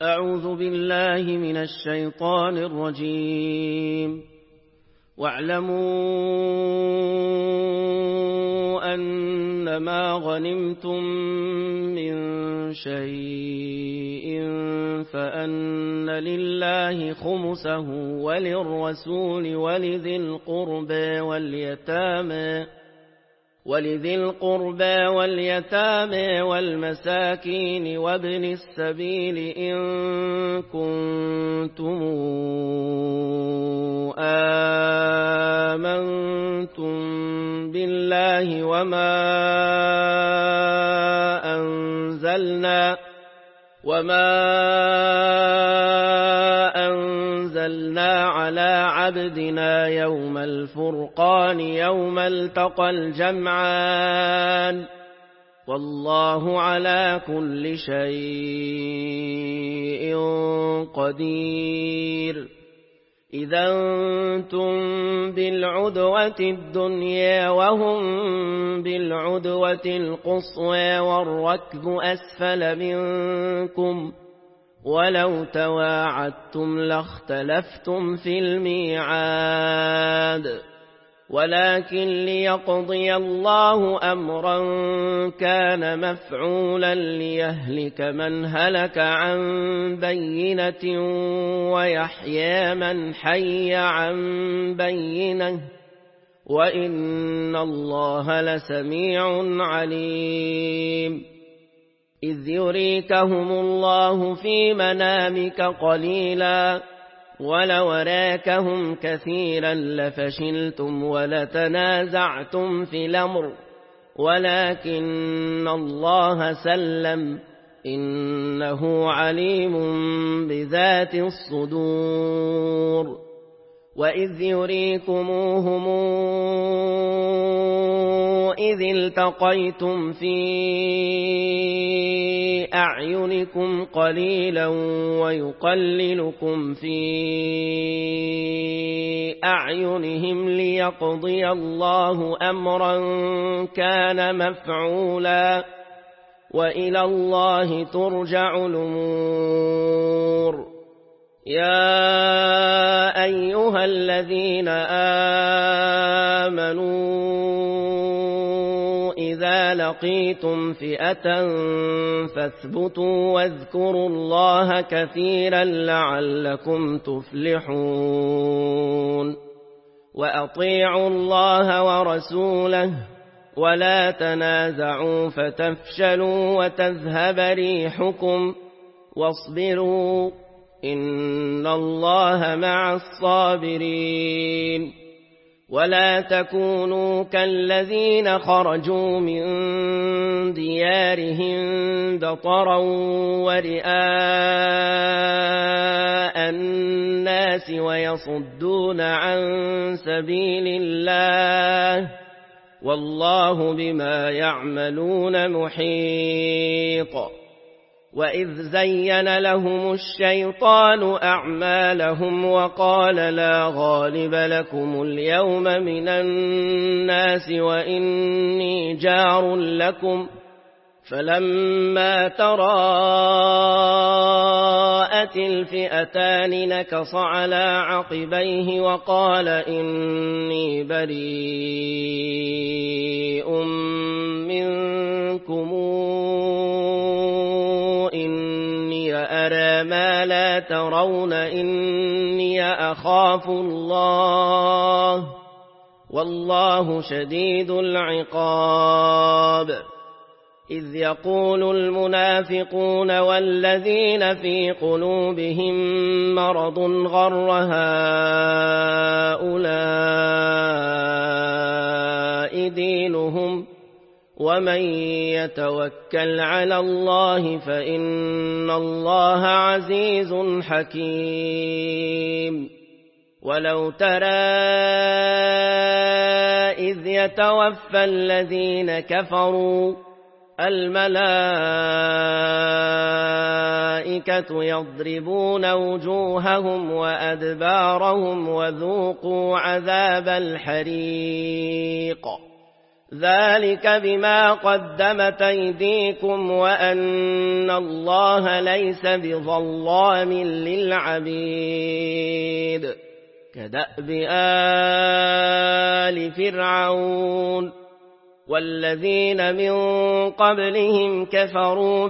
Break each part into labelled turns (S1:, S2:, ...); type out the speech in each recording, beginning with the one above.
S1: أعوذ بالله من الشيطان الرجيم. واعلموا أنما غنمتم من شيء فأن لله خمسه وللرسول ولذي القربى واليتامى والمساكين وابن السبيل إن كنتم آمنتم بالله وما أنزلنا على عبدنا يوم الفرقان يوم التقى الجمعان والله على كل شيء قدير. إذا أنتم بالعدوة الدنيا وهم بالعدوة القصوى والركب أسفل منكم ولو تواعدتم لاختلفتم في الميعاد ولكن ليقضي الله أمرا كان مفعولا ليهلك من هلك عن بينة ويحيى من حي عن بينة وإن الله لسميع عليم. إذ يريكهم الله في منامك قليلا ولو راكهم كثيرا لفشلتم ولتنازعتم في الأمر ولكن الله سلم إنه عليم بذات الصدور. وإذ يريكموهم إذ التقيتم في أعينكم قليلا ويقللكم في أعينهم ليقضي الله أمرا كان مفعولا وإلى الله ترجع الأمور. يا أيها الذين آمنوا إذا لقيتم فئة فاثبتوا واذكروا الله كثيرا لعلكم تفلحون. وأطيعوا الله ورسوله ولا تنازعوا فتفشلوا وتذهب ريحكم واصبروا إن الله مع الصابرين. ولا تكونوا كالذين خرجوا من ديارهم بطرا ورئاء الناس ويصدون عن سبيل الله والله بما يعملون محيط. وإذ زين لهم الشيطان أعمالهم وقال لا غالب لكم اليوم من الناس وإني جار لكم فلما تراءت الفئتان نكص على عقبيه وقال إني بريء منكم أرى ما لا ترون إني أخاف الله والله شديد العقاب. إذ يقول المنافقون والذين في قلوبهم مرض غر هؤلاء دينهم ومن يتوكل على الله فإن الله عزيز حكيم. ولو ترى إذ يتوفى الذين كفروا الملائكة يضربون وجوههم وأدبارهم وذوقوا عذاب الحريق ذلك بما قدمت أيديكم وأن الله ليس بظلام للعبيد كدأب آل فرعون والذين من قبلهم كفروا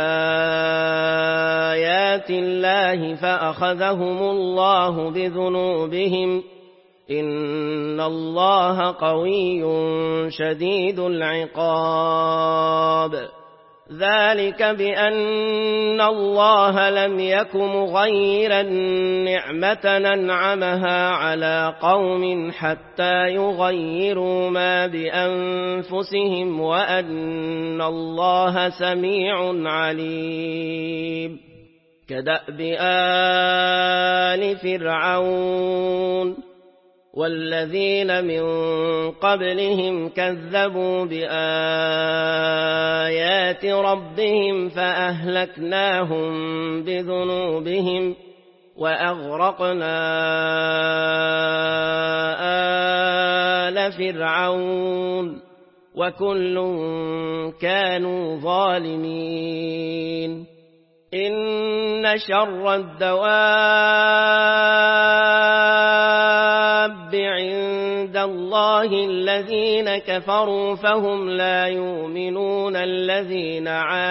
S1: بآيات الله فأخذهم الله بذنوبهم إن الله قوي شديد العقاب ذلك بأن الله لم يك مغيرا نعمة أنعمها على قوم حتى يغيروا ما بأنفسهم وأن الله سميع عليم كدأب آل فرعون والذين من قبلهم كذبوا بآيات ربهم فأهلكناهم بذنوبهم وأغرقنا آل فرعون وكل كانوا ظالمين إن شر الدواب عند الله الذين كفروا فهم لا يؤمنون الذين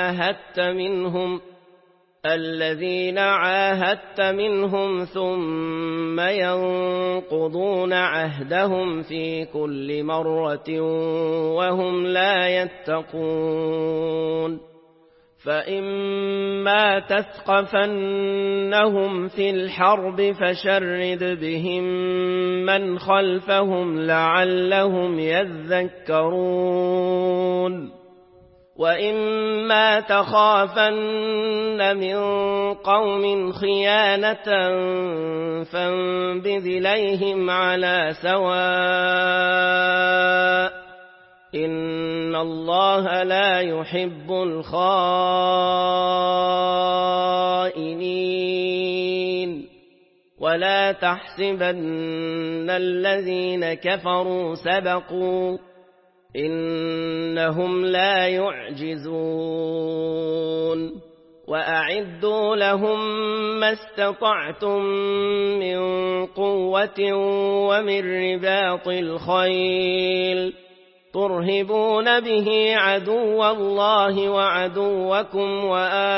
S1: عاهدت منهم ثم ينقضون عهدهم في كل مرة وهم لا يتقون فإما تثقفنهم في الحرب فشرد بهم من خلفهم لعلهم يذكرون وإما تخافن من قوم خيانة فانبذ إليهم على سواء إن الله لا يحب الخائنين ولا تحسبن الذين كفروا سبقوا إنهم لا يعجزون وأعدوا لهم ما استطعتم من قوة ومن رباط الخيل ترهبون به عدو الله وعدوكم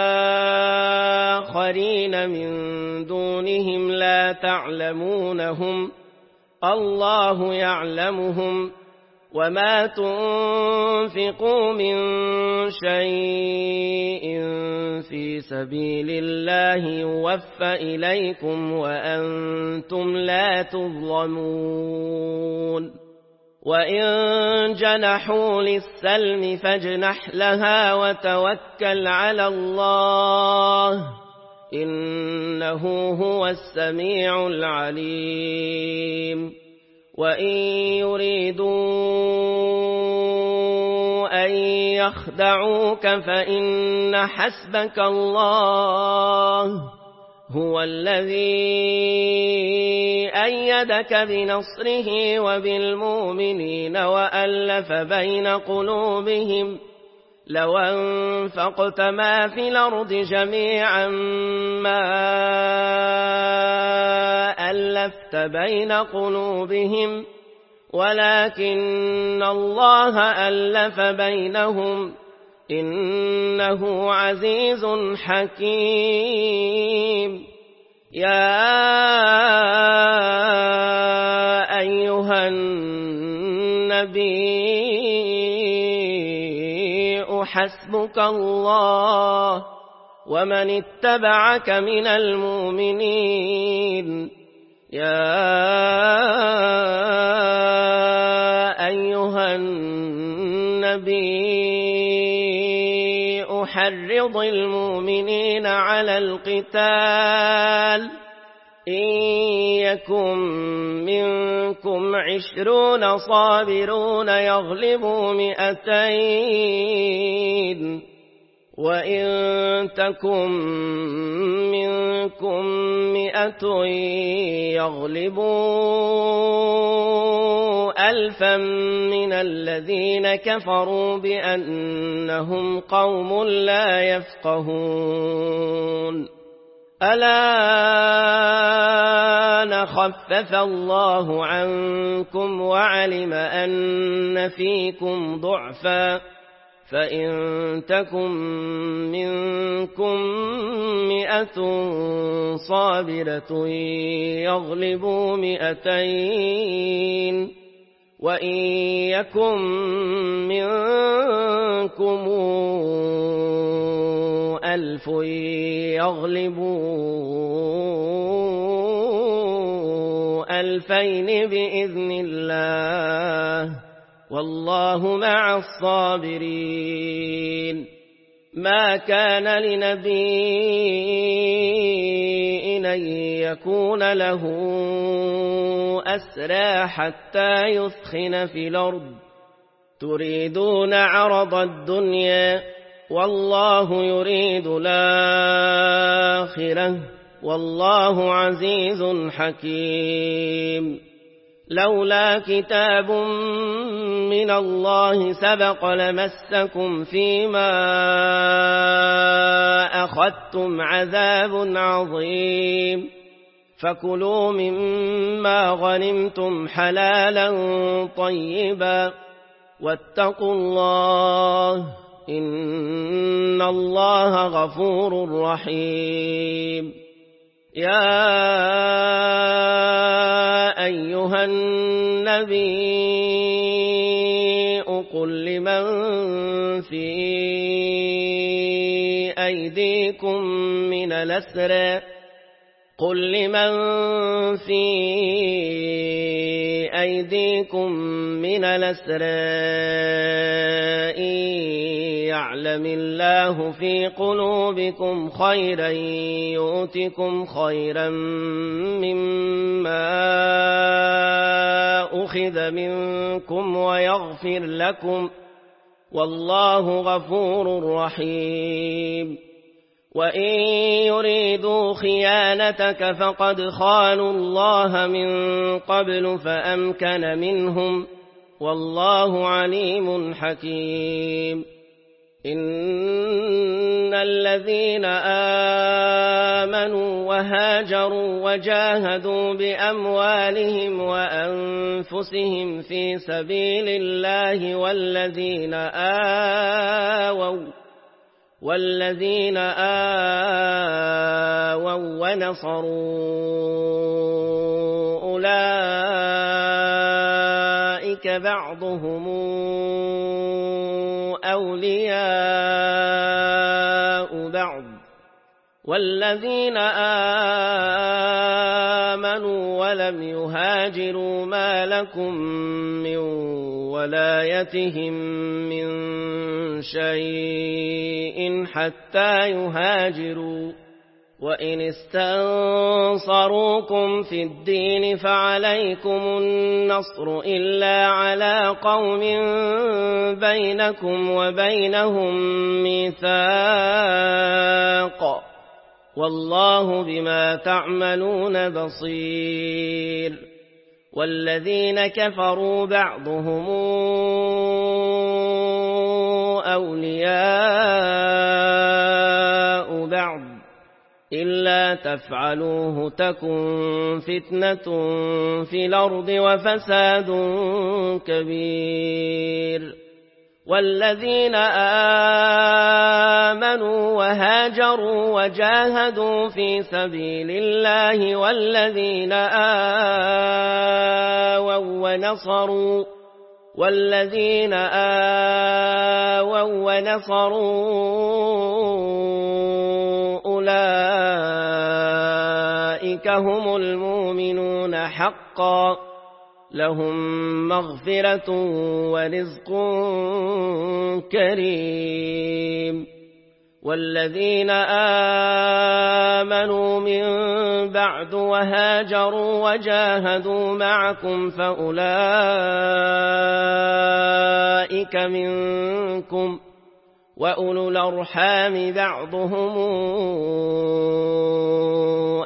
S1: وآخرين من دونهم لا تعلمونهم الله يعلمهم وما تنفقوا من شيء في سبيل الله يوفى إليكم وأنتم لا تظلمون وإن جنحوا للسلم فاجنح لها وتوكل على الله إنه هو السميع العليم وإن يريدوا أن يخدعوك فإن حسبك الله هو الذي أيدك بنصره وبالمؤمنين وألف بين قلوبهم لو أنفقت ما في الأرض جميعا ما ألفت بين قلوبهم ولكن الله ألف بينهم إنه عزيز حكيم يا أيها النبي حسبك الله ومن اتبعك من المؤمنين يا أيها النبي حرض المؤمنين على القتال إن يكن منكم 20 صابرون يغلبوا 200 وإن تكن منكم 100 يغلبوا ألفا من الذين كفروا بأنهم قوم لا يفقهون الآن خفف الله عنكم وعلم أن فيكم ضعفا فإن تكن منكم 100 صابرة يغلبوا 200 وإن يكن منكم 1000 يغلبوا 2000 بإذن الله والله مع الصابرين ما كان لنبي أن يكون له أسرى حتى يثخن في الأرض تريدون عرض الدنيا والله يريد الآخرة والله عزيز حكيم لولا كتاب من الله سبق لمسكم فيما أخذتم عذاب عظيم فكلوا مما غنمتم حلالا طيبا واتقوا الله إن الله غفور رحيم يا أيها النبي قل لمن في أيديكم من الأسرى إن يعلم الله في قلوبكم خيرا يؤتكم خيرا مما أخذ منكم ويغفر لكم والله غفور رحيم وإن يريدوا خيانتك فقد خانوا الله من قبل فأمكن منهم والله عليم حكيم إن الذين آمنوا وهاجروا وجاهدوا بأموالهم وأنفسهم في سبيل الله والذين آووا ونصروا أولئك بعضهم أولياء بعض والذين آمنوا ولم يهاجروا ما لكم من ولايتهم من شيء حتى يهاجروا وإن استنصروكم في الدين فعليكم النصر إلا على قوم بينكم وبينهم ميثاق والله بما تعملون بصير والذين كفروا بعضهم أولياء بعض إلا تفعلوه تكن فتنة في الأرض وفساد كبير والذين آمنوا وهاجروا وجاهدوا في سبيل الله والذين آووا ونصروا أولئك هم المؤمنون حقا لهم مغفرة ورزق كريم والذين آمنوا من بعد وهاجروا وجاهدوا معكم فأولئك منكم وأولو الأرحام بعضهم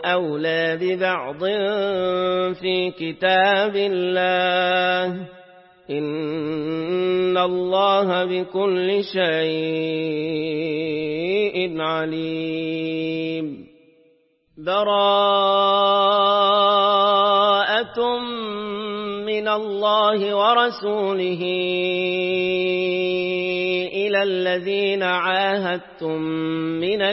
S1: أولى ببعض في كتاب الله إن الله بكل شيء عليم. براءة من الله ورسوله إلى الذين عاهدتم من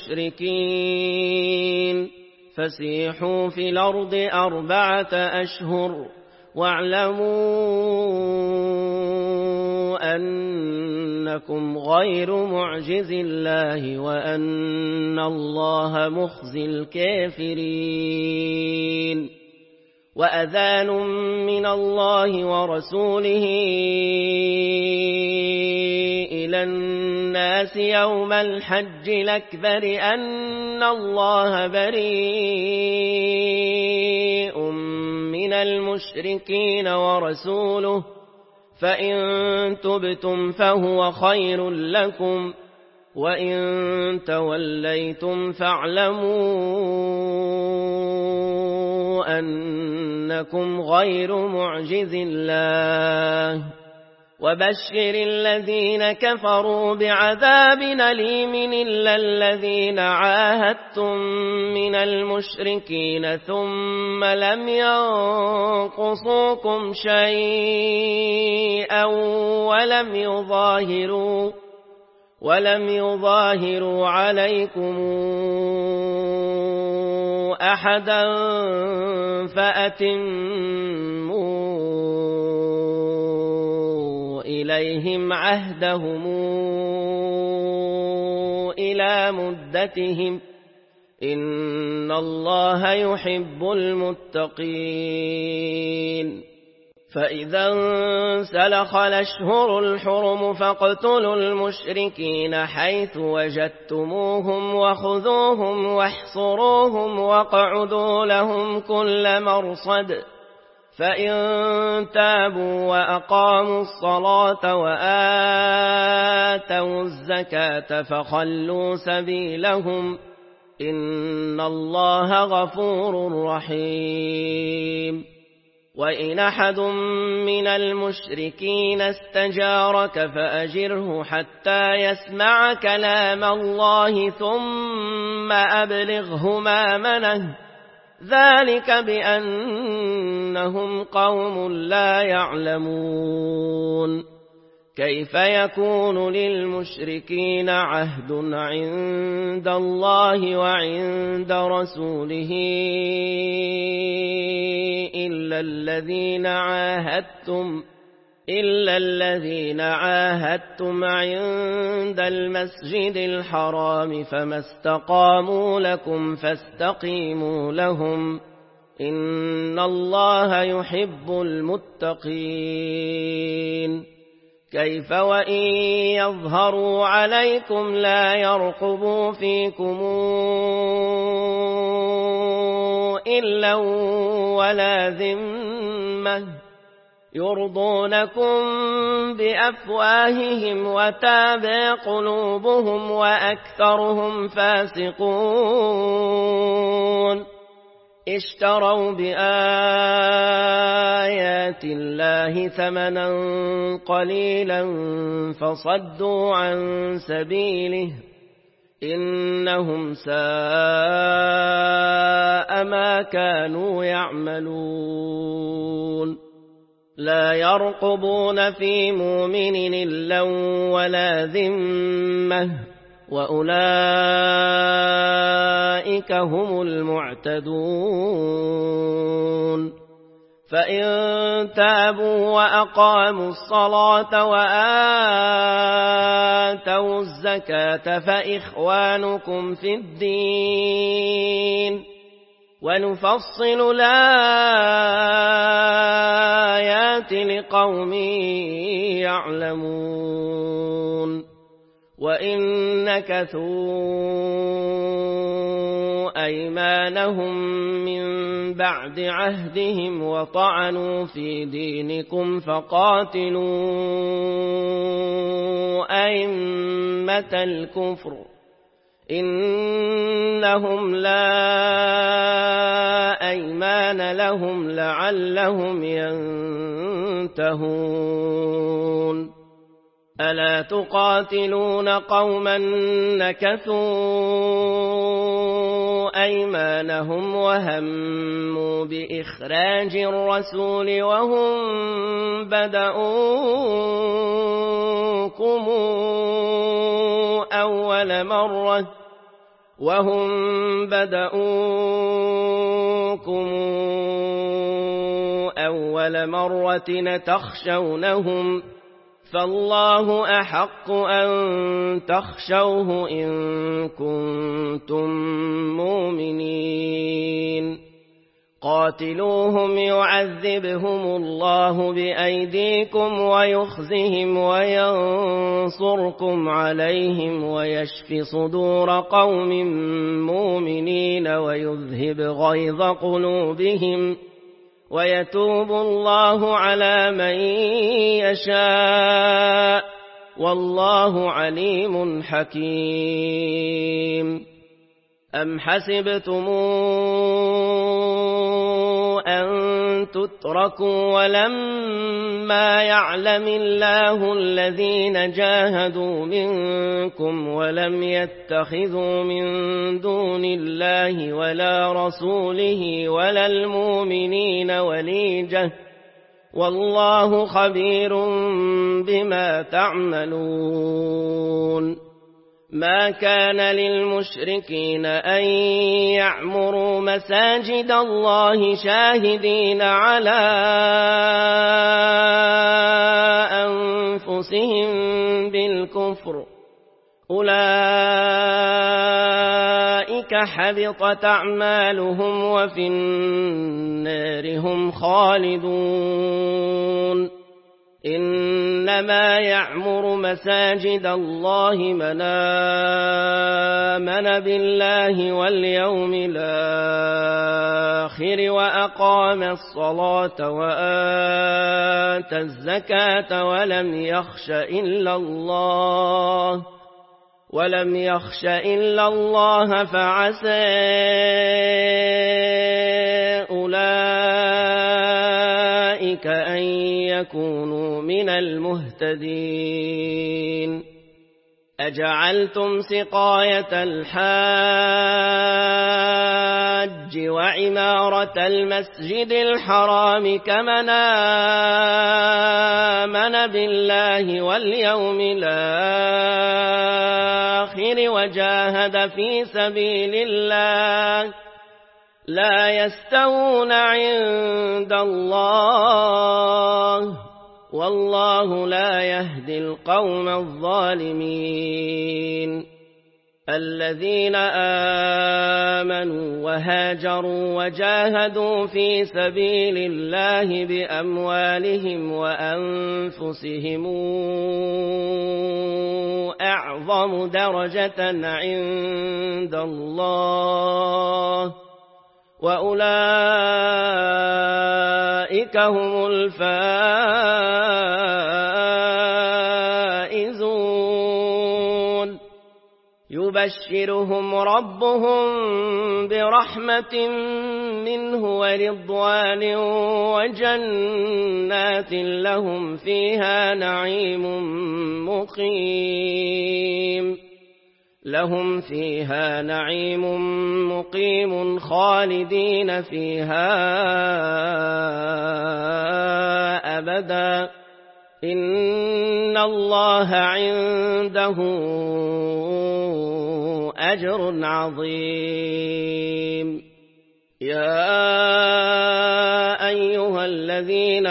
S1: المشركين فسيحوا في الأرض 4 أشهر واعلموا أنكم غير معجز الله وأن الله مخزي الكافرين. وأذان من الله ورسوله إلى الناس يوم الحج الأكبر أن الله بريء من المشركين ورسوله فإن تبتم فهو خير لكم وإن توليتم فاعلموا أنكم غير معجز الله. وبشر الذين كفروا بعذاب أليم إلا الذين عاهدتم من المشركين ثم لم ينقصوكم شيئا ولم يظاهروا عليكم أحدا فأتموا إليهم عهدهم إلى مدتهم إن الله يحب المتقين. فإذا انسلخ الأشهر الحرم فاقتلوا المشركين حيث وجدتموهم وخذوهم واحصروهم واقعدوا لهم كل مرصد فإن تابوا وأقاموا الصلاة وآتوا الزكاة فخلوا سبيلهم إن الله غفور رحيم. وإن أحد من المشركين استجارك فأجره حتى يسمع كلام الله ثم أبلغه مأمنه ذلك بأنهم قوم لا يعلمون. كيف يكون للمشركين عهد عند الله وعند رسوله إلا الذين عاهدتم عند المسجد الحرام فما استقاموا لكم فاستقيموا لهم إن الله يحب المتقين. كيف وإن يظهروا عليكم لا يرقبوا فيكم إلا ولا ذمة يرضونكم بأفواههم وتابع قلوبهم وأكثرهم فاسقون. اشتروا بآيات الله ثمنا قليلا فصدوا عن سبيله إنهم ساء ما كانوا يعملون. لا يرقبون في مؤمن إلا ولا ذمة وأولئك هم المعتدون. فإن تابوا وأقاموا الصلاة وآتوا الزكاة فإخوانكم في الدين ونفصل الآيات لقوم يعلمون. وإن نكثوا أيمانهم من بعد عهدهم وطعنوا في دينكم فقاتلوا أئمة الكفر إنهم لا أيمان لهم لعلهم ينتهون ألا تقاتلون قوما نكثوا أيمانهم وهموا بإخراج الرسول وهم بدؤوكم أول مرة تخشونهم فالله أحق أن تخشوه إن كنتم مؤمنين قاتلوهم يعذبهم الله بأيديكم ويخزهم وينصركم عليهم ويشف صدور قوم مؤمنين ويذهب غيظ قلوبهم ويتوب الله على من يشاء والله عليم حكيم أم حسبتم أن تتركوا ولما يعلم الله الذين جاهدوا منكم ولم يتخذوا من دون الله ولا رسوله ولا المؤمنين وليجة والله خبير بما تعملون ما كان للمشركين أن يعمروا مساجد الله شاهدين على أنفسهم بالكفر أولئك حبطت أعمالهم وفي النار هم خالدون إنما يعمر مساجد الله من آمن بالله واليوم الآخر وأقام الصلاة وآتى الزكاة ولم يخش إلا الله فعسى أولئك أن يكونوا من المهتدين أجعلتم سقاية الحاج وعمارة المسجد الحرام كمن آمن بالله واليوم الآخر وجاهد في سبيل الله لا يستوون عند الله والله لا يهدي القوم الظالمين الذين آمنوا وهاجروا وجاهدوا في سبيل الله بأموالهم وأنفسهم أعظم درجة عند الله وأولئك هم الفائزون يبشرهم ربهم برحمة منه ورضوان وجنات لهم فيها نعيم مقيم خالدين فيها أبدا إن الله عنده أجر عظيم يا أيها الذين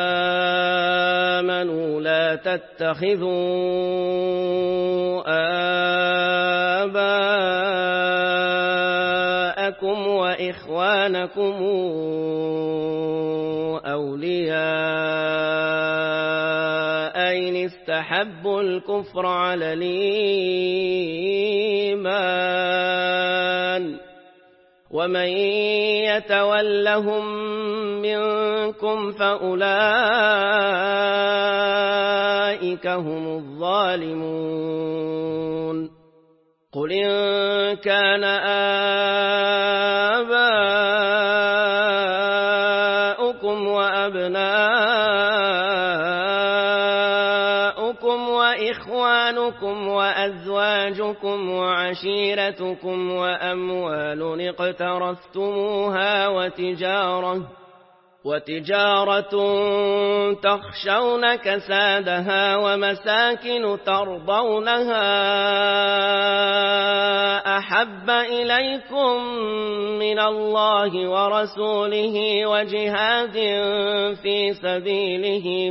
S1: آمنوا لا تتخذوا آباءكم وإخوانكم أولياء إن استحبوا الكفر على الإيمان ومن يتولهم منكم فأولئك هم الظالمون قل إن كان وإخوانكم وأزواجكم وعشيرتكم وأموال اقترفتموها وتجارة تخشون كسادها ومساكن ترضونها أحب إليكم من الله ورسوله وجهاد في سبيله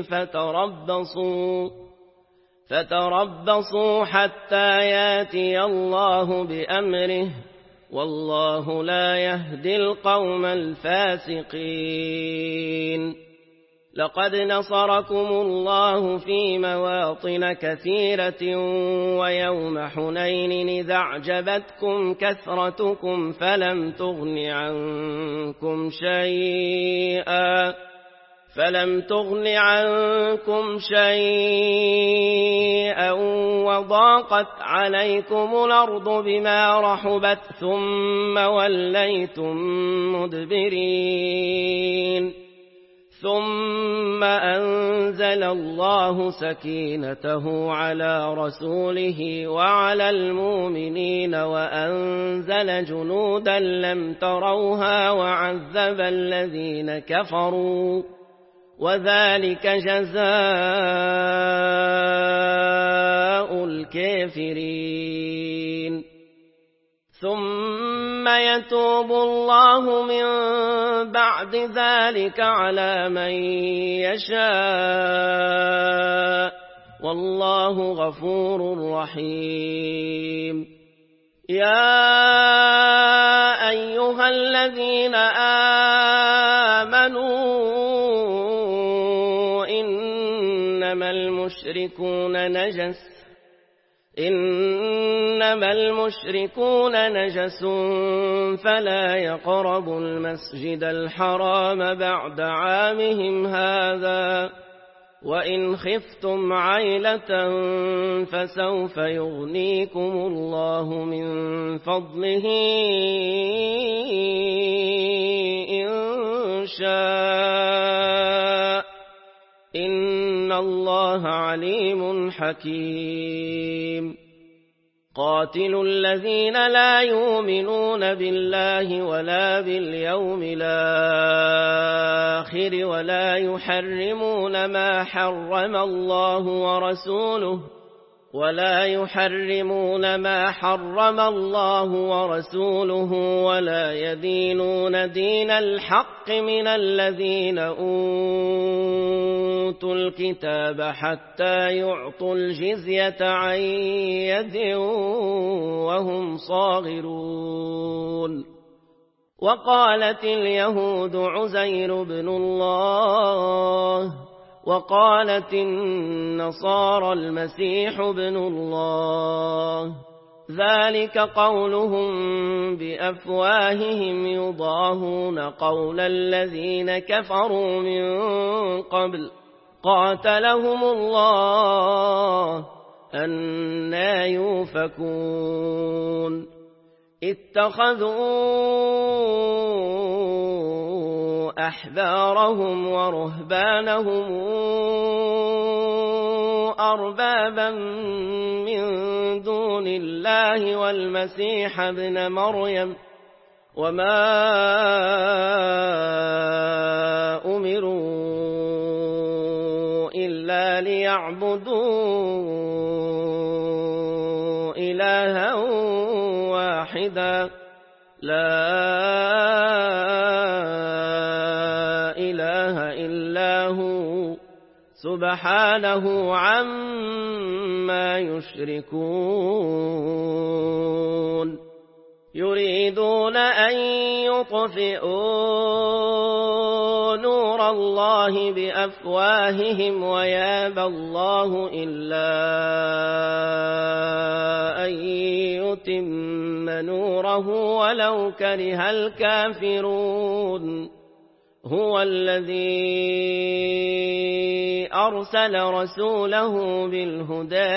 S1: فتربصوا حتى ياتي الله بأمره والله لا يهدي القوم الفاسقين. لقد نصركم الله في مواطن كثيرة ويوم حنين إذا أعجبتكم كثرتكم فلم تغن عنكم شيئا وضاقت عليكم الأرض بما رحبت ثم وليتم مدبرين. ثم أنزل الله سكينته على رسوله وعلى المؤمنين وأنزل جنودا لم تروها وعذب الذين كفروا وذلك جزاء الكافرين. ثم يتوب الله من بعد ذلك على من يشاء والله غفور رحيم. يا أيها الذين آمنوا إنما المشركون نجس فلا يقربوا المسجد الحرام بعد عامهم هذا وإن خفتم عيلة فسوف يغنيكم الله من فضله إن شاء إن الله عليم حكيم. قاتلوا الذين لا يؤمنون بالله ولا باليوم الآخر ولا يحرمون ما حرم الله ورسوله ولا يدينون دين الحق من الذين أوتوا الكتاب حتى يعطوا الجزية عن يد وهم صاغرون. وقالت اليهود عزير بن الله وقالت النصارى المسيح ابن الله ذلك قولهم بأفواههم يضاهون قول الذين كفروا من قبل قاتلهم الله أنى يؤفكون. اتخذوا أحبارهم ورهبانهم أربابا من دون الله والمسيح ابن مريم وما أمروا إلا ليعبدوا إلها واحدا لا إله إلا هو سبحانه عما يشركون. يريدون أن يطفئوا نور الله بأفواههم ويابى الله إلا أن يتم نوره ولو كره الكافرون. هو الذي أرسل رسوله بالهدى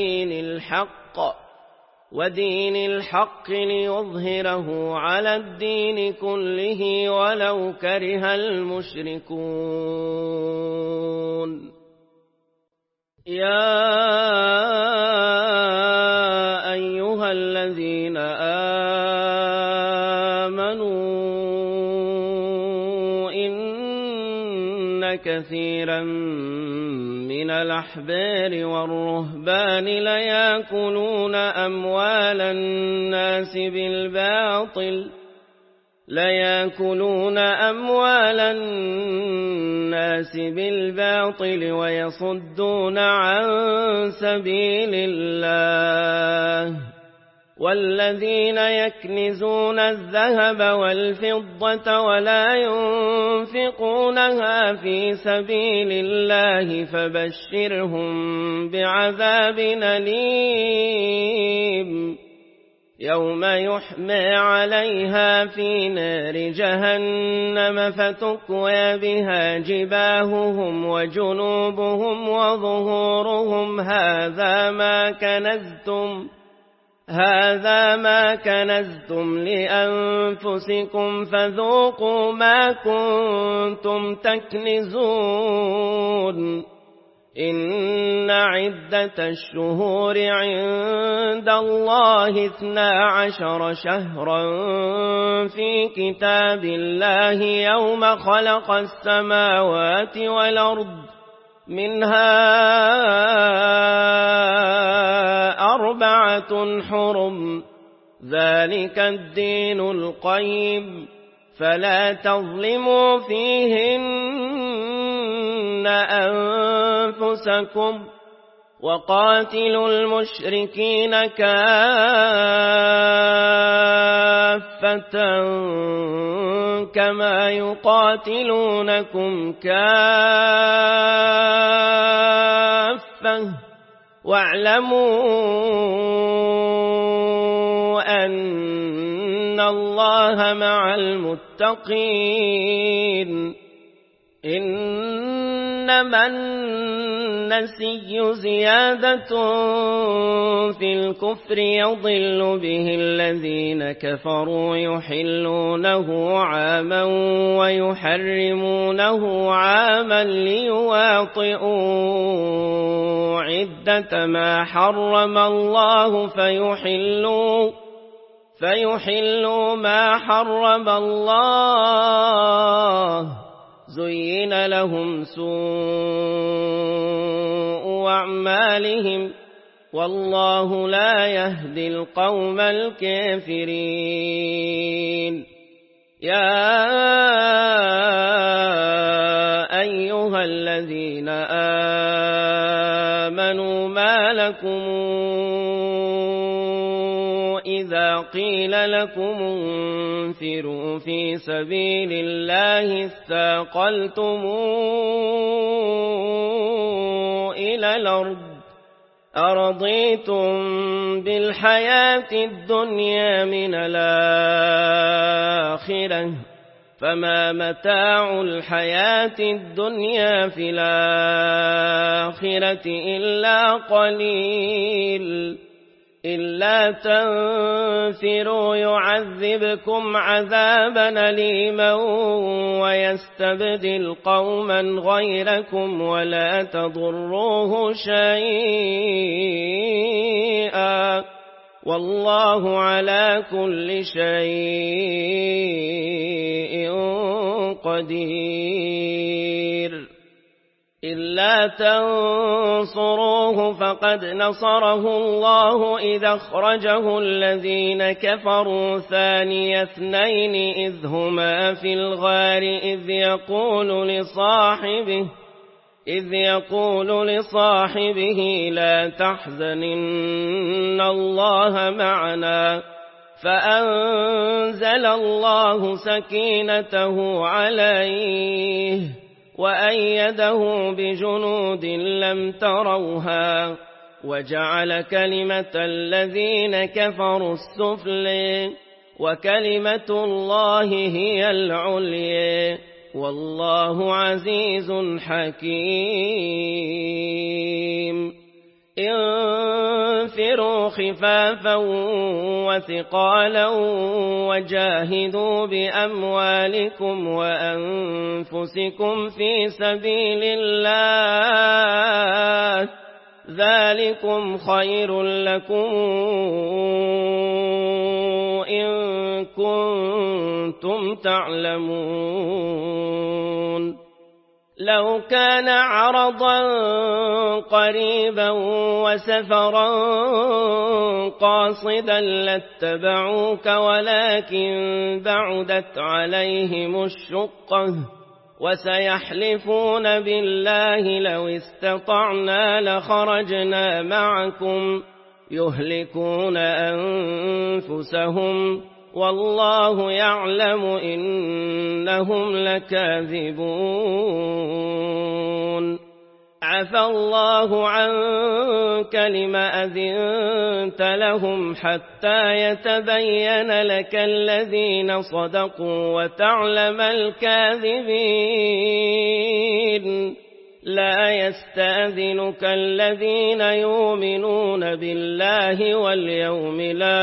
S1: ودين الحق ليظهره على الدين كله ولو كره المشركون. يا أيها الذين آمنوا إن كثيرا من الأحبار والرهبان ليأكلون أموال الناس بالباطل ويصدون عن سبيل الله والذين يكنزون الذهب والفضة ولا ينفقونها في سبيل الله فبشرهم بعذاب أليم يوم يحمى عليها في نار جهنم فتكوى بها جباههم وجنوبهم وظهورهم هذا ما كنزتم لأنفسكم فذوقوا ما كنتم تكنزون إن عدة الشهور عند الله 12 شهرا في كتاب الله يوم خلق السماوات والأرض منها 4 حرم ذلك الدين القيم فلا تظلموا فيهن أنفسكم وقاتلوا المشركين كافة كما يقاتلونكم كافة واعلموا أن الله مع المتقين إنما النسي زيادة في الكفر يضل به الذين كفروا يحلونه عاما ويحرمونه عاما ليواطئوا عدة ما حرم الله فيحلوا ما حرم الله زين لهم سوء أعمالهم والله لا يهدي القوم الكافرين يا أيها الذين آمنوا ما لكم إذا قيل لكم انفروا في سبيل الله اثاقلتم إلى الأرض أرضيتم بالحياة الدنيا من الآخرة فما متاع الحياة الدنيا في الآخرة إلا قليل إلا تنفروا يعذبكم عذابا أليما ويستبدل قوما غيركم ولا تضروه شيئا والله على كل شيء قدير إلا تنصروه فقد نصره الله إذ أخرجه الذين كفروا ثاني اثنين إذ هما في الغار إذ يقول لصاحبه لا تحزن إن الله معنا فأنزل الله سكينته عليه وأيده بجنود لم تروها وجعل كلمة الذين كفروا السفلى وكلمة الله هي العليا والله عزيز حكيم انفروا خفافا وثقالا وجاهدوا بأموالكم وأنفسكم في سبيل الله ذلكم خير لكم إن كنتم تعلمون لو كان عرضا قريبا وسفرا قاصدا لاتبعوك ولكن بعدت عليهم الشقة وسيحلفون بالله لو استطعنا لخرجنا معكم يهلكون أنفسهم والله يعلم إنهم لكاذبون عفى الله عنك لم أذنت لهم حتى يتبين لك الذين صدقوا وتعلم الكاذبين لا يستأذنك الذين يؤمنون بالله واليوم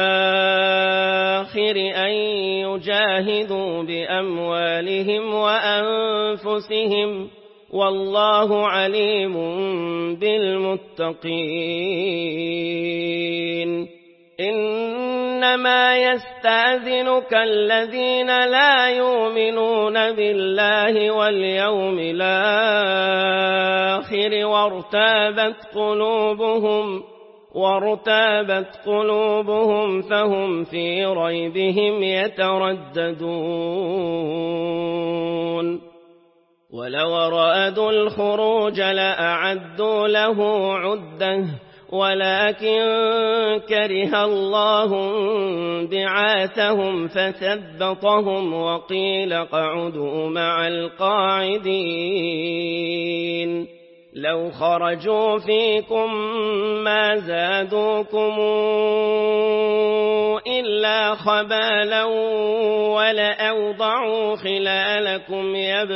S1: الآخر أن يجاهدوا بأموالهم وأنفسهم والله عليم بالمتقين إنما يستأذنك الذين لا يؤمنون بالله واليوم الآخر وارتابت قلوبهم فهم في ريبهم يترددون ولو أرادوا الخروج لأعدوا له عدة ولكن كره الله بعاثهم فثبطهم وقيل اقعدوا مع القاعدين لو خرجوا فيكم ما زادوكم إلا خبالا ولأوضعوا خلالكم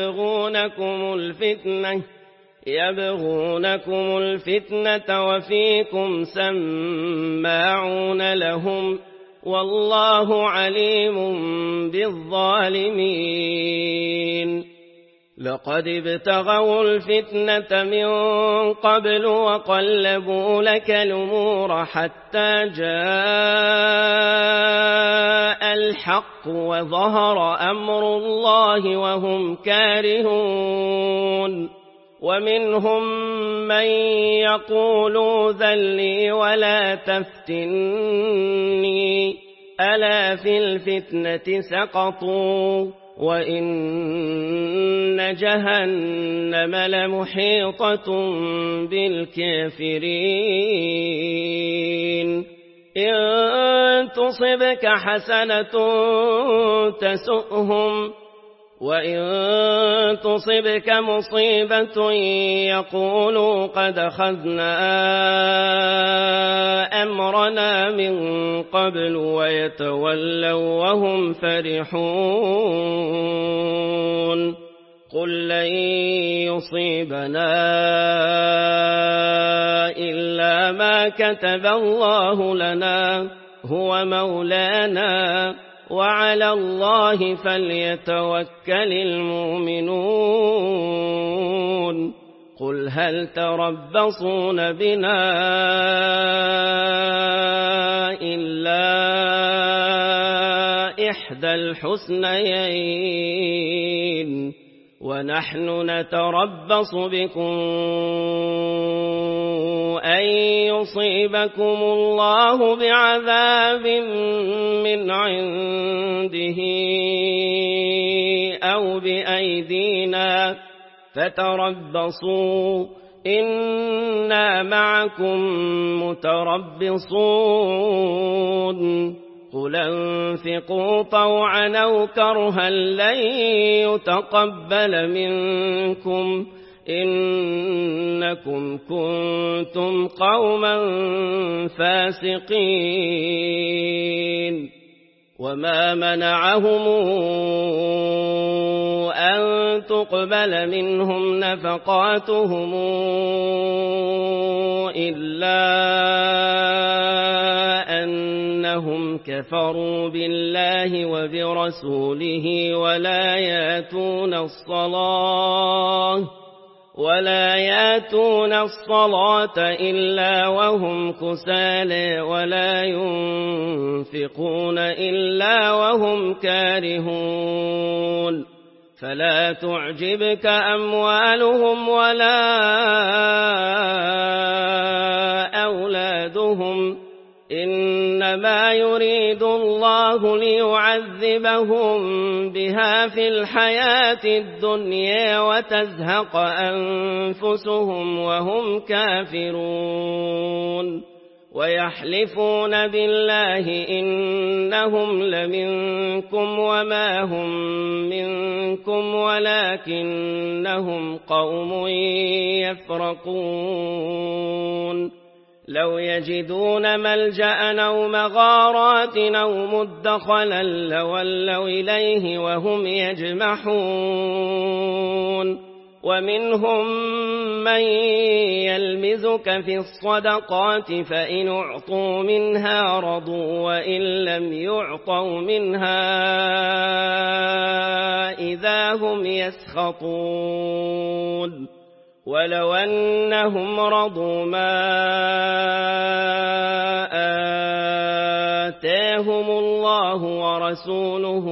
S1: يبغونكم الفتنة وفيكم سماعون لهم والله عليم بالظالمين لقد ابتغوا الفتنة من قبل وقلبوا لك الأمور حتى جاء الحق وظهر أمر الله وهم كارهون ومنهم من يقول ذلي ولا تفتني ألا في الفتنة سقطوا وإن جهنم لمحيطة بالكافرين إن تصبك حسنة تسؤهم وإن تصبك مصيبة يقولوا قد أخذنا أمرنا من قبل ويتولوا وهم فرحون قل لن يصيبنا إلا ما كتب الله لنا هو مولانا وعلى الله فليتوكل المؤمنون قل هل تربصون بنا إلا إحدى الحسنيين ونحن نتربص بكم أن يصيبكم الله بعذاب من عنده أو بأيدينا فتربصوا إنا معكم متربصون قل انفقوا طوعا أو كرها لن يتقبل منكم إنكم كنتم قوما فاسقين وما منعهم أن تقبل منهم نفقاتهم إلا أنهم كفروا بالله وبرسوله ولا ياتون الصلاة إلا وهم كسالى ولا ينفقون إلا وهم كارهون فلا تعجبك أموالهم ولا أولادهم إنما يريد الله ليعذبهم بها في الحياة الدنيا وتزهق أنفسهم وهم كافرون ويحلفون بالله إنهم لمنكم وما هم منكم ولكنهم قوم يفرقون لو يجدون ملجأ أو مغارات أو مدخلا لولوا إليه وهم يجمحون ومنهم من يلمزك في الصدقات فإن أعطوا منها رضوا وإن لم يعطوا منها إذا هم يسخطون ولو أنهم رضوا ما آتاهم الله ورسوله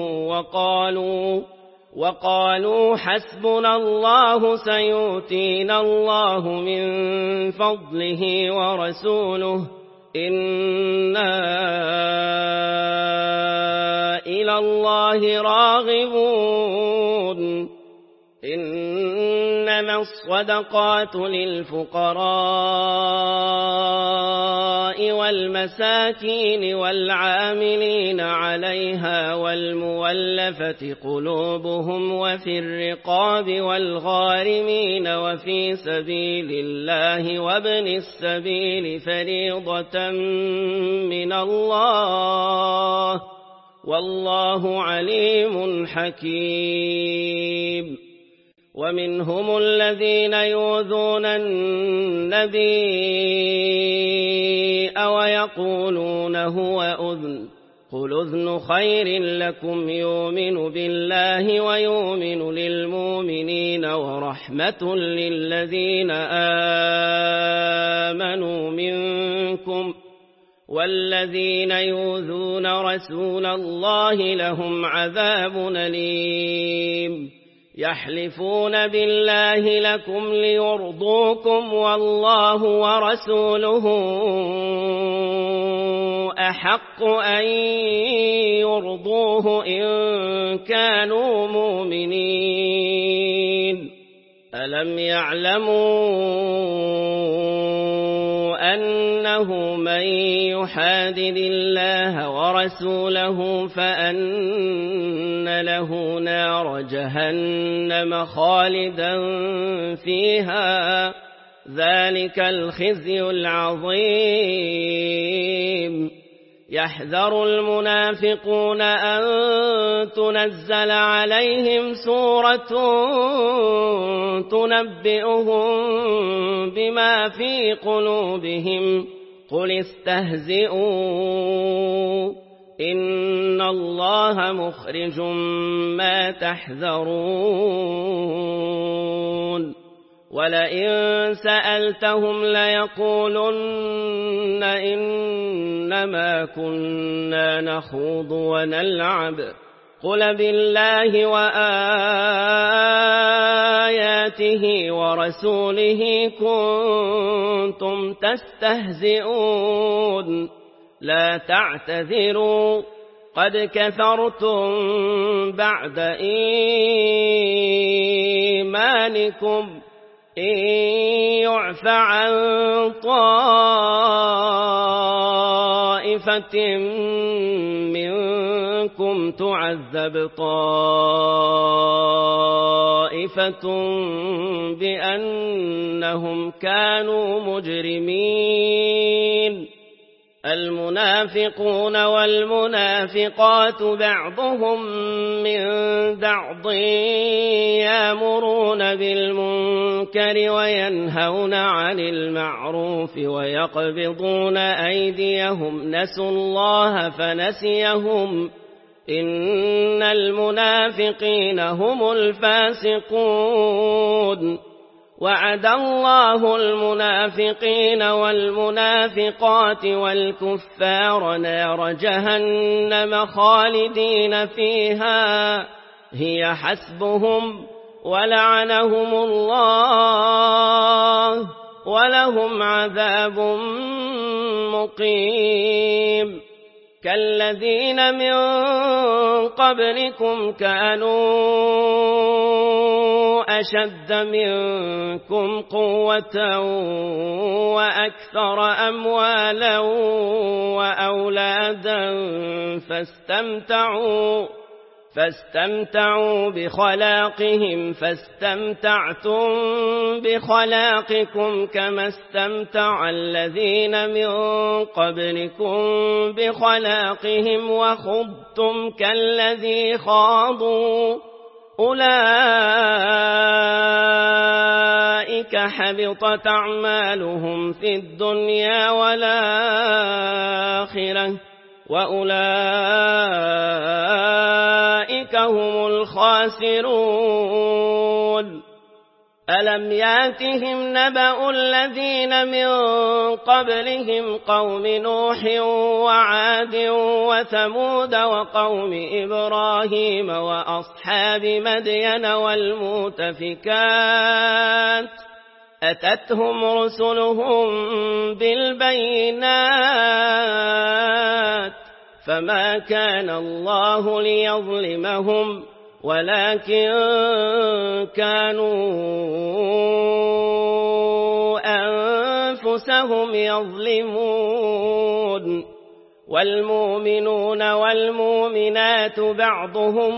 S1: وقالوا حسبنا الله سيؤتينا الله من فضله ورسوله إنا إلى الله راغبون إنما الصدقات للفقراء والمساكين والعاملين عليها والمولفة قلوبهم وفي الرقاب والغارمين وفي سبيل الله وابن السبيل فريضة من الله والله عليم حكيم ومنهم الذين يؤذون النبي ويقولون هو أذن قل أذن خير لكم يؤمن بالله ويؤمن للمؤمنين ورحمة للذين آمنوا منكم والذين يؤذون رسول الله لهم عذاب أليم يحلفون بالله لكم ليرضوكم والله ورسوله أحق أن يرضوه إن كانوا مؤمنين ألم يعلموا أنه من يحادد الله ورسوله فأن له نار جهنم خالدا فيها ذلك الخزي العظيم يحذر المنافقون أن تنزل عليهم سورة تنبئهم بما في قلوبهم قل استهزئوا إن الله مخرج ما تحذرون ولئن سألتهم ليقولن إنما كنا نخوض ونلعب قل بالله وآياته ورسوله كنتم تستهزئون لا تعتذروا قد كفرتم بعد إيمانكم إن يعف عن طائفة منكم تعذب طائفة بأنهم كانوا مجرمين المنافقون والمنافقات بعضهم من بعض يأمرون بالمنكر وينهون عن المعروف ويقبضون أيديهم نسوا الله فنسيهم إن المنافقين هم الفاسقون وعد الله المنافقين والمنافقات والكفار نار جهنم خالدين فيها هي حسبهم ولعنهم الله ولهم عذاب مقيم كالذين من قبلكم كانوا أشد منكم قوة وأكثر أموالا وأولادا فاستمتعوا بخلاقهم فاستمتعتم بخلاقكم كما استمتع الذين من قبلكم بخلاقهم وخضتم كالذي خاضوا أولئك حبطت أعمالهم في الدنيا والآخرة وأولئك هم الخاسرون ألم ياتهم نبأ الذين من قبلهم قوم نوح وعاد وثمود وقوم إبراهيم وأصحاب مدين والمؤتفكات أتتهم رسلهم بالبينات فما كان الله ليظلمهم ولكن كانوا أنفسهم يظلمون والمؤمنون والمؤمنات بعضهم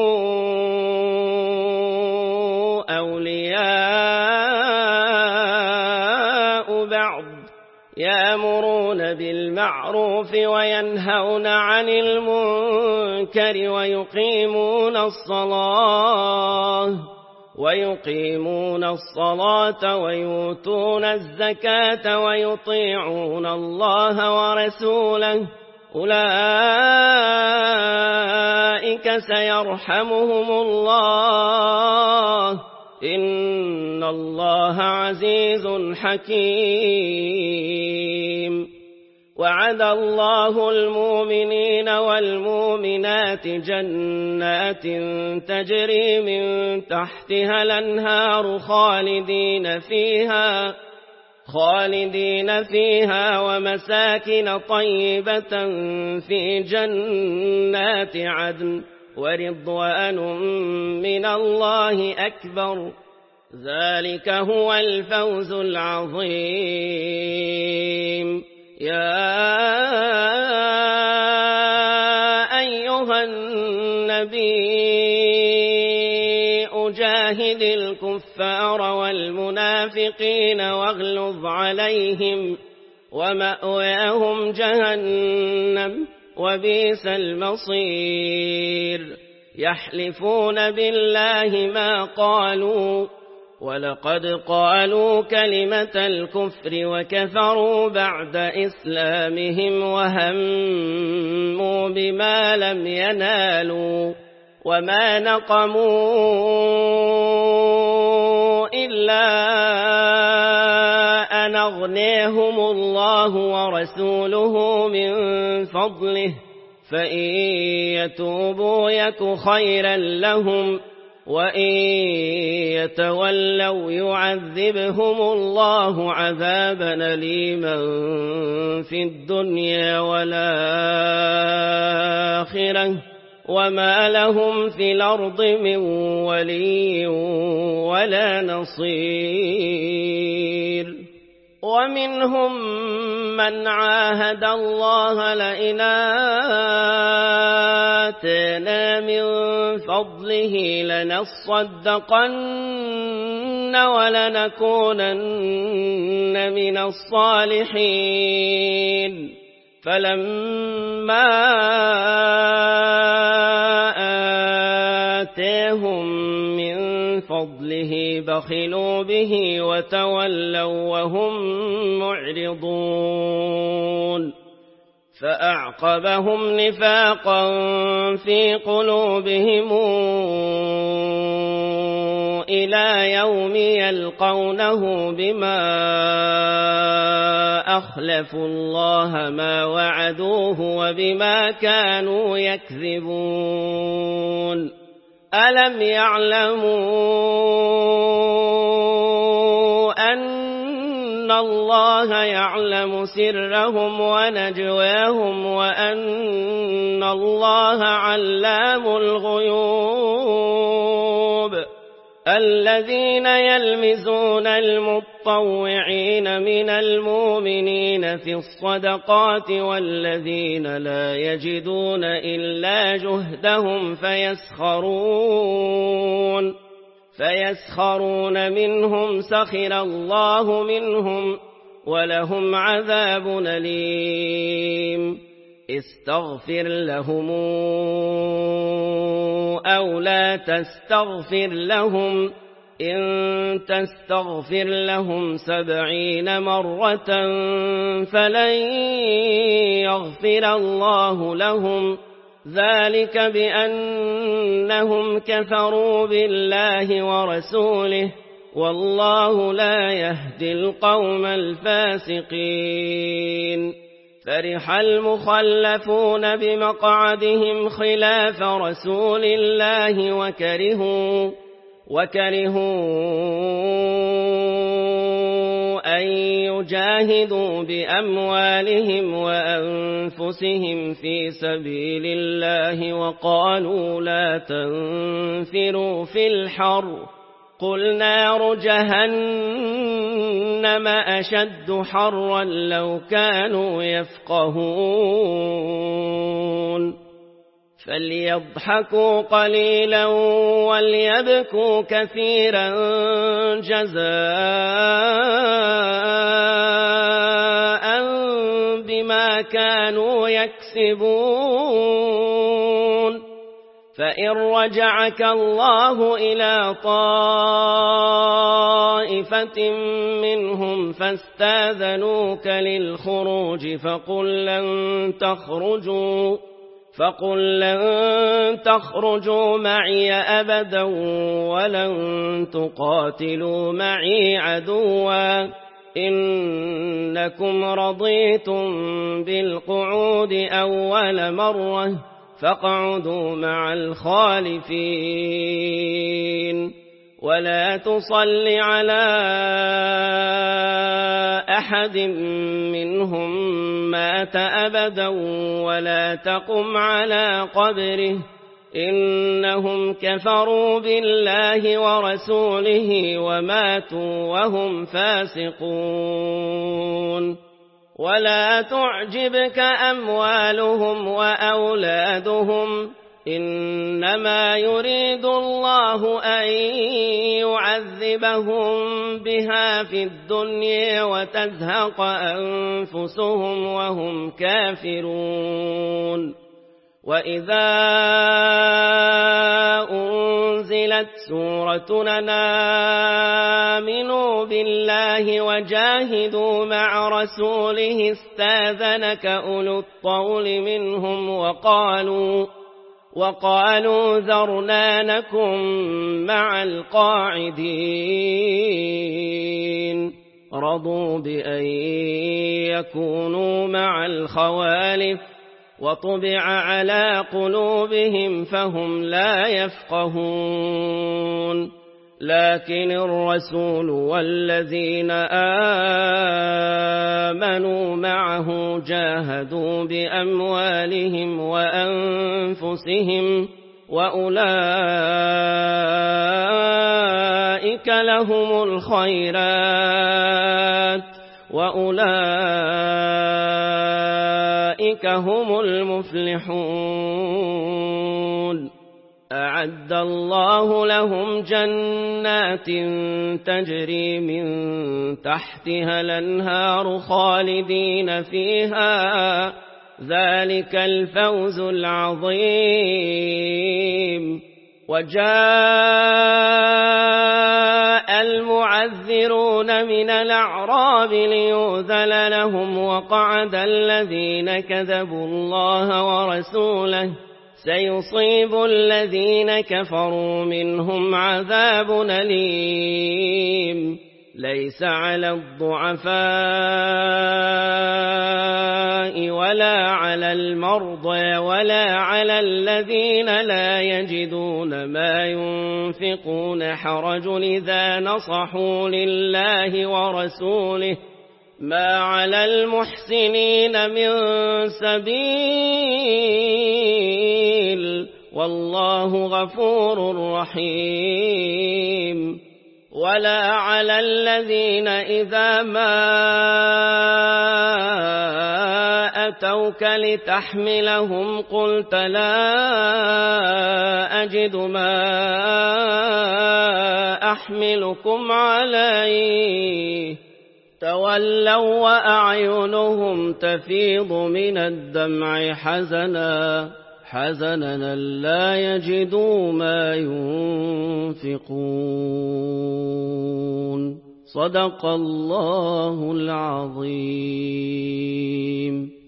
S1: أولياء بعض يأمرون بالمعروف وينهون عن المنكر ويقيمون الصلاة ويؤتون الزكاة ويطيعون الله ورسوله أولئك سيرحمهم الله إن الله عزيز حكيم وعد الله المؤمنين والمؤمنات جنات تجري من تحتها الأنهار خالدين فيها ومساكن طيبة في جنات عدن ورضوان من الله أكبر ذلك هو الفوز العظيم يا أيها النبي أجاهد الكفار والمنافقين واغلظ عليهم ومأواهم جهنم وبئس المصير يحلفون بالله ما قالوا ولقد قالوا كلمة الكفر وكفروا بعد إسلامهم وهموا بما لم ينالوا وما نقموا إلا أن أغنيهم الله ورسوله من فضله فإن يتوبوا يك خيرا لهم وإن يتولوا يعذبهم الله عذابا أليما في الدنيا والآخرة وما لهم في الأرض من ولي ولا نصير ومنهم من عاهد الله لئن آتانا من فضله لنصدقن ولنكونن من الصالحين فلما آتاهم من فضله بخلوا به وتولوا وهم معرضون فأعقبهم نفاقا في قلوبهم إلى يوم يلقونه بما أخلفوا الله ما وعدوه وبما كانوا يكذبون ألم يعلموا أن الله يعلم سرهم ونجواهم وأن الله علام الغيوب الذين يلمزون المطوعين من المؤمنين في الصدقات والذين لا يجدون إلا جهدهم فيسخرون منهم سخر الله منهم ولهم عذاب أليم استغفر لهم أو لا تستغفر لهم إن تستغفر لهم 70 مرة فلن يغفر الله لهم ذلك بأنهم كفروا بالله ورسوله والله لا يهدي القوم الفاسقين فرح المخلفون بمقعدهم خلاف رسول الله وكرهوا أن يجاهدوا بأموالهم وأنفسهم في سبيل الله وقالوا لا تنفروا في الحر قل نار جهنم أشد حرا لو كانوا يفقهون فليضحكوا قليلا وليبكوا كثيرا جزاء بما كانوا يكسبون فإن رجعك الله إلى طائفة منهم فاستاذنوك للخروج فقل لن تخرجوا معي أبدا ولن تقاتلوا معي عدوا إنكم رضيتم بالقعود أول مرة فاقعدوا مع الخالفين ولا تصل على أحد منهم مات أبدا ولا تقم على قبره إنهم كفروا بالله ورسوله وماتوا وهم فاسقون ولا تعجبك أموالهم وأولادهم إنما يريد الله أن يعذبهم بها في الدنيا وتزهق أنفسهم وهم كافرون وإذا أنزلت سورة آمنوا بالله وجاهدوا مع رسوله استاذنك أولو الطول منهم وقالوا ذرنا نكن مع القاعدين رضوا بأن يكونوا مع الخوالف وطبع على قلوبهم فهم لا يفقهون لكن الرسول والذين آمنوا معه جاهدوا بأموالهم وأنفسهم وأولئك لهم الخيرات وأولئك هم المفلحون أعد الله لهم جنات تجري من تحتها الأنهار خالدين فيها ذلك الفوز العظيم وجاء المعذرون من الأعراب ليؤذن لهم وقعد الذين كذبوا الله ورسوله سيصيب الذين كفروا منهم عذاب أليم ليس على الضعفاء ولا على المرضى ولا على الذين لا يجدون ما ينفقون حرج إذا نصحوا لله ورسوله ما على المحسنين من سبيل والله غفور رحيم ولا على الذين إذا ما أتوك لتحملهم قلت لا أجد ما أحملكم عليه تولوا وأعينهم تفيض من الدمع حزنا لا يجدوا ما ينفقون صدق الله العظيم.